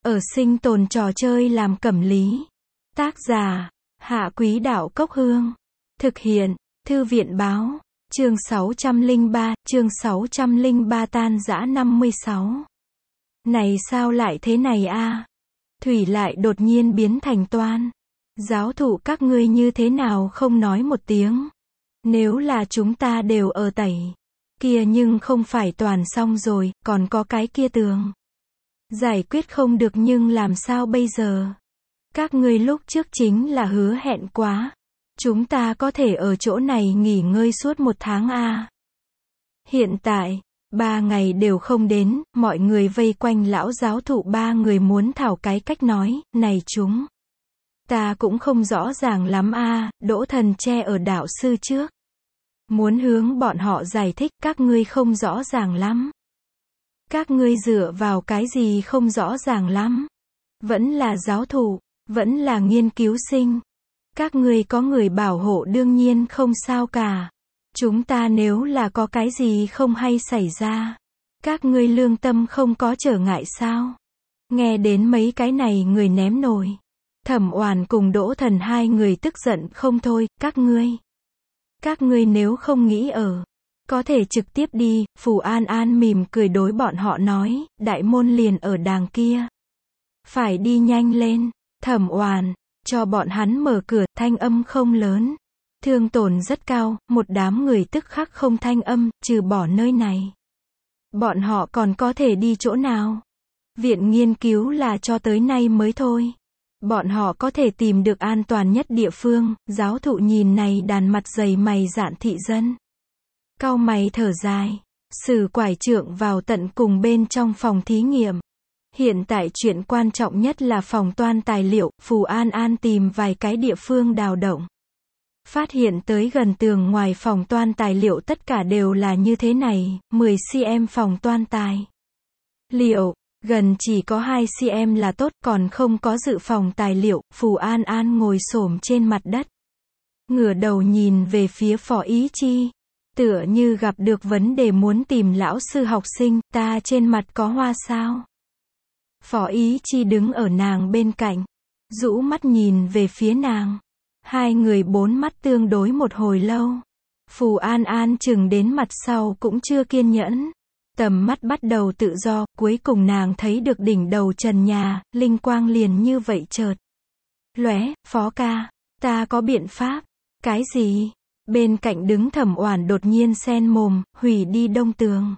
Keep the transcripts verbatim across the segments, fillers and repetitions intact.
Ở sinh tồn trò chơi làm cẩm lý. Tác giả, Hạ Quý Đạo Cốc Hương. Thực hiện, Thư viện Báo. Chương sáu trăm lẻ ba, chương sáu trăm lẻ ba tan rã năm mươi sáu. Này sao lại thế này a? Thủy lại đột nhiên biến thành toan. Giáo thụ các ngươi như thế nào không nói một tiếng? Nếu là chúng ta đều ở tẩy kia nhưng không phải toàn xong rồi, còn có cái kia tường. Giải quyết không được nhưng làm sao bây giờ? Các ngươi lúc trước chính là hứa hẹn quá. Chúng ta có thể ở chỗ này nghỉ ngơi suốt một tháng a. Hiện tại, ba ngày đều không đến, mọi người vây quanh lão giáo thụ ba người muốn thảo cái cách nói, này chúng. Ta cũng không rõ ràng lắm a. Đỗ Thần che ở đạo sư trước. Muốn hướng bọn họ giải thích, các ngươi không rõ ràng lắm. Các ngươi dựa vào cái gì không rõ ràng lắm? Vẫn là giáo thụ, vẫn là nghiên cứu sinh. Các ngươi có người bảo hộ đương nhiên không sao cả. Chúng ta nếu là có cái gì không hay xảy ra, các ngươi lương tâm không có trở ngại sao? Nghe đến mấy cái này người ném nồi. Thẩm Oản cùng Đỗ Thần hai người tức giận không thôi, các ngươi. Các ngươi nếu không nghĩ ở, có thể trực tiếp đi. Phù An An mỉm cười đối bọn họ nói, đại môn liền ở đàng kia. Phải đi nhanh lên. Thẩm Oản, cho bọn hắn mở cửa, thanh âm không lớn. Thương tổn rất cao, một đám người tức khắc không thanh âm, trừ bỏ nơi này. Bọn họ còn có thể đi chỗ nào? Viện nghiên cứu là cho tới nay mới thôi. Bọn họ có thể tìm được an toàn nhất địa phương. Giáo thụ nhìn này đàn mặt dày mày dạn thị dân. Cau mày thở dài. Sử quải trượng vào tận cùng bên trong phòng thí nghiệm. Hiện tại chuyện quan trọng nhất là phòng toan tài liệu. Phù An An tìm vài cái địa phương đào động. Phát hiện tới gần tường ngoài phòng toan tài liệu tất cả đều là như thế này. mười xăng-ti-mét phòng toan tài liệu. Gần chỉ có hai xăng-ti-mét là tốt, còn không có dự phòng tài liệu. Phù An An ngồi xổm trên mặt đất. Ngửa đầu nhìn về phía Phó Ý Chi. Tựa như gặp được vấn đề muốn tìm lão sư học sinh, ta trên mặt có hoa sao? Phó Ý Chi đứng ở nàng bên cạnh. Rũ mắt nhìn về phía nàng. Hai người bốn mắt tương đối một hồi lâu. Phù An An chừng đến mặt sau cũng chưa kiên nhẫn. Tầm mắt bắt đầu tự do, cuối cùng nàng thấy được đỉnh đầu trần nhà, linh quang liền như vậy chợt lóe. Phó ca, ta có biện pháp. Cái gì? Bên cạnh đứng Thẩm Oản đột nhiên xen mồm, hủy đi đông tường.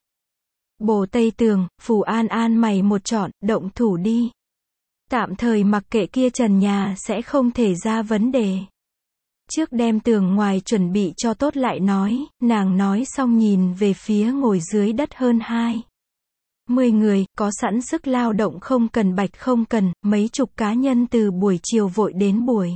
Bổ tây tường. Phù An An mày một trọn, động thủ đi. Tạm thời mặc kệ kia trần nhà sẽ không thể ra vấn đề. Trước đem tường ngoài chuẩn bị cho tốt lại nói. Nàng nói xong nhìn về phía ngồi dưới đất hơn hai mươi người, có sẵn sức lao động không cần bạch không cần, mấy chục cá nhân từ buổi chiều vội đến buổi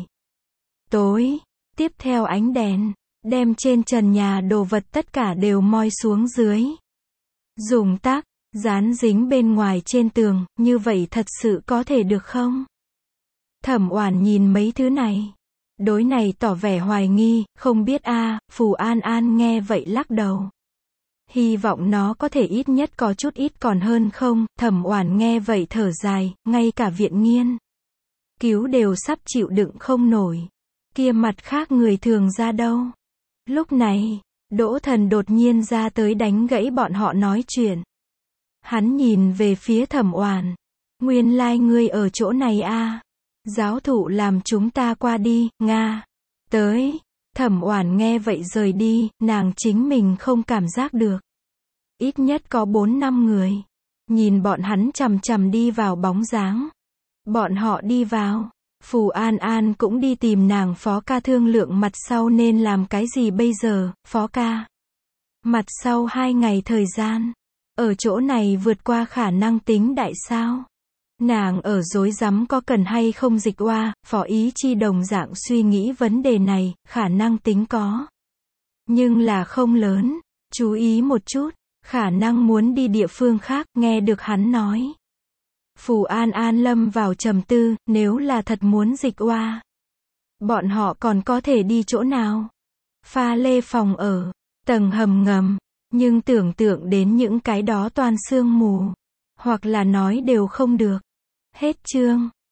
tối. Tiếp theo ánh đèn, đem trên trần nhà đồ vật tất cả đều moi xuống dưới. Dùng tác, dán dính bên ngoài trên tường, như vậy thật sự có thể được không? Thẩm Oản nhìn mấy thứ này. Đối này tỏ vẻ hoài nghi, không biết a. À. Phù An An nghe vậy lắc đầu. Hy vọng nó có thể ít nhất có chút ít còn hơn không. Thẩm Oản nghe vậy thở dài, ngay cả viện nghiên cứu đều sắp chịu đựng không nổi. Kia mặt khác người thường ra đâu? Lúc này, Đỗ Thần đột nhiên ra tới đánh gãy bọn họ nói chuyện. Hắn nhìn về phía Thẩm Oản. Nguyên lai like ngươi ở chỗ này a. À. Giáo thụ làm chúng ta qua đi, nga. Tới. Thẩm Oản nghe vậy rời đi, nàng chính mình không cảm giác được. Ít nhất có bốn năm người. Nhìn bọn hắn chằm chằm đi vào bóng dáng. Bọn họ đi vào. Phù An An cũng đi tìm nàng Phó ca thương lượng mặt sau nên làm cái gì bây giờ. Phó ca. Mặt sau hai ngày thời gian. Ở chỗ này vượt qua khả năng tính đại sao? Nàng ở rối rắm có cần hay không dịch oa. Phó Ý Chi đồng dạng suy nghĩ vấn đề này, khả năng tính có. Nhưng là không lớn. Chú ý một chút, khả năng muốn đi địa phương khác, nghe được hắn nói. Phù An An lâm vào trầm tư, nếu là thật muốn dịch oa. Bọn họ còn có thể đi chỗ nào? Pha lê phòng ở, tầng hầm ngầm, nhưng tưởng tượng đến những cái đó toàn sương mù. Hoặc là nói đều không được. Hết chương.